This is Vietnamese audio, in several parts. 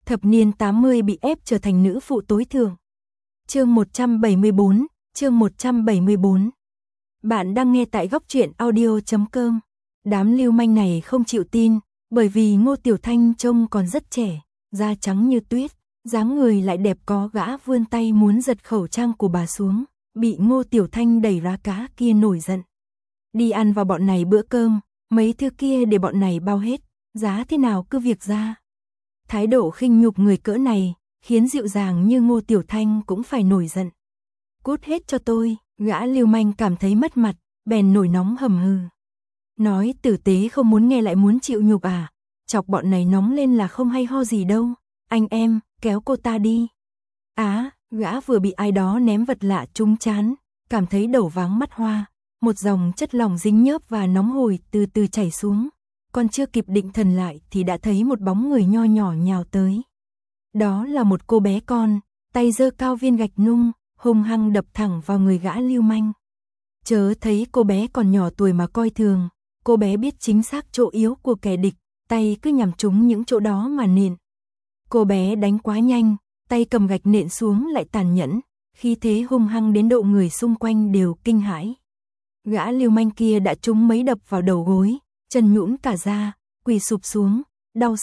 Thập niên 80 bị ép trở thành nữ phụ tối thượng. Chương 174, chương 174. Bạn đang nghe tại góc truyện audio.com. Đám lưu manh này không chịu tin, bởi vì Ngô Tiểu Thanh trông còn rất trẻ, da trắng như tuyết, dáng người lại đẹp, có gã vươn tay muốn giật khẩu trang của bà xuống, bị Ngô Tiểu Thanh đẩy ra, cá kia nổi giận. Đi ăn vào bọn này bữa cơm, mấy thứ kia để bọn này bao hết, giá thế nào cứ việc ra. Thái độ khinh nhục người cỡ này, khiến dịu dàng như Ngô Tiểu Thanh cũng phải nổi giận. Cút hết cho tôi, gã lưu manh cảm thấy mất mặt, bèn nổi nóng hầm hừ. Nói tử tế không muốn nghe lại muốn chịu nhục à, chọc bọn này nóng lên là không hay ho gì đâu. Anh em, kéo cô ta đi. Gã vừa bị ai đó ném vật lạ trúng trán, cảm thấy đầu váng mắt hoa, một dòng chất lỏng dính nhớp và nóng hổi từ từ chảy xuống. Còn chưa kịp định thần lại thì đã thấy một bóng người nho nhỏ nhào tới. Đó là một cô bé con, tay giơ cao viên gạch nung, hung hăng đập thẳng vào người gã lưu manh. Chớ thấy cô bé còn nhỏ tuổi mà coi thường, cô bé biết chính xác chỗ yếu của kẻ địch, tay cứ nhằm trúng những chỗ đó mà nện. Cô bé đánh quá nhanh, tay cầm gạch nện xuống lại tàn nhẫn, khi thế hung hăng đến độ người xung quanh đều kinh hãi. Gã lưu manh kia đã trúng mấy đập vào đầu gối, chân nhũn cả ra, quỳ sụp xuống, đau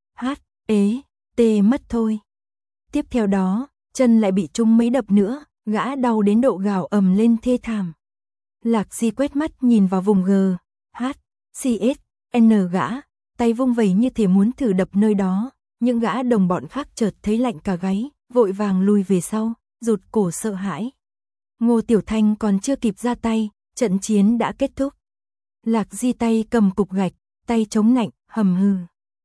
tê mất thôi. Tiếp theo đó, chân lại bị trúng mấy đập nữa, gã đau đến độ gào ầm lên thê thảm. Lạc Di quét mắt nhìn vào vùng GHCSN gã, tay vung vẩy như thể muốn thử đập nơi đó. Những gã đồng bọn khác chợt thấy lạnh cả gáy, vội vàng lùi về sau, rụt cổ sợ hãi. Ngô Tiểu Thanh còn chưa kịp ra tay, trận chiến đã kết thúc. Lạc Di tay cầm cục gạch, tay chống nạnh, hầm hừ.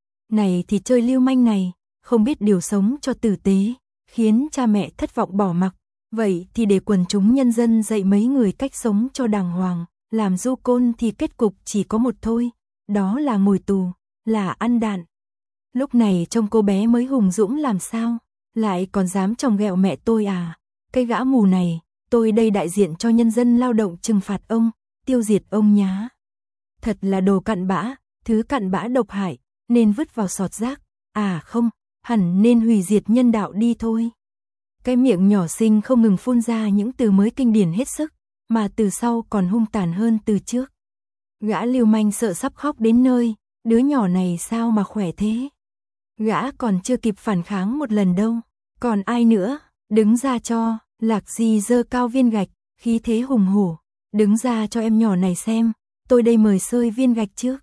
Này thì chơi lưu manh này, không biết điều sống cho tử tế, khiến cha mẹ thất vọng bỏ mặc. Vậy thì để quần chúng nhân dân dạy mấy người cách sống cho đàng hoàng, làm du côn thì kết cục chỉ có một thôi, đó là ngồi tù, là ăn đạn. Lúc này trông cô bé mới hùng dũng làm sao, lại còn dám chồng ghẹo mẹ tôi à, cái gã mù này, tôi đây đại diện cho nhân dân lao động trừng phạt ông, tiêu diệt ông nhá. Thật là đồ cặn bã, thứ cặn bã độc hại, nên vứt vào sọt rác, không, hẳn nên hủy diệt nhân đạo đi thôi. Cái miệng nhỏ xinh không ngừng phun ra những từ mới kinh điển hết sức, mà từ sau còn hung tàn hơn từ trước. Gã lưu manh sợ sắp khóc đến nơi, đứa nhỏ này sao mà khỏe thế. Gã còn chưa kịp phản kháng một lần đâu, còn ai nữa, đứng ra cho. Lạc Di giơ cao viên gạch, khí thế hùng hổ, đứng ra cho em nhỏ này xem, tôi đây mời sơi viên gạch trước.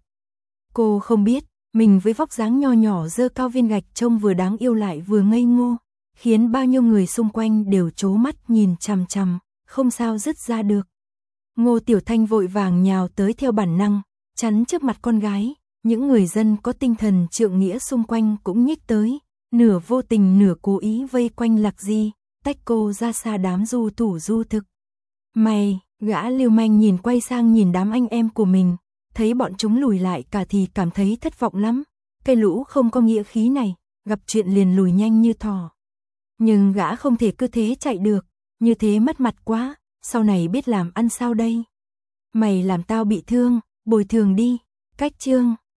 Cô không biết, mình với vóc dáng nho nhỏ giơ cao viên gạch trông vừa đáng yêu lại vừa ngây ngô, khiến bao nhiêu người xung quanh đều trố mắt nhìn chằm chằm, không sao dứt ra được. Ngô Tiểu Thanh vội vàng nhào tới theo bản năng, chắn trước mặt con gái, những người dân có tinh thần trượng nghĩa xung quanh cũng nhích tới, nửa vô tình nửa cố ý vây quanh Lạc Di, tách cô ra xa đám du thủ du thực. Mày, gã lưu manh nhìn quay sang nhìn đám anh em của mình, thấy bọn chúng lùi lại cả thì cảm thấy thất vọng lắm. Cái lũ không có nghĩa khí này, gặp chuyện liền lùi nhanh như thỏ. Nhưng gã không thể cứ thế chạy được, như thế mất mặt quá, sau này biết làm ăn sao đây. Mày làm tao bị thương, bồi thường đi. Cách chương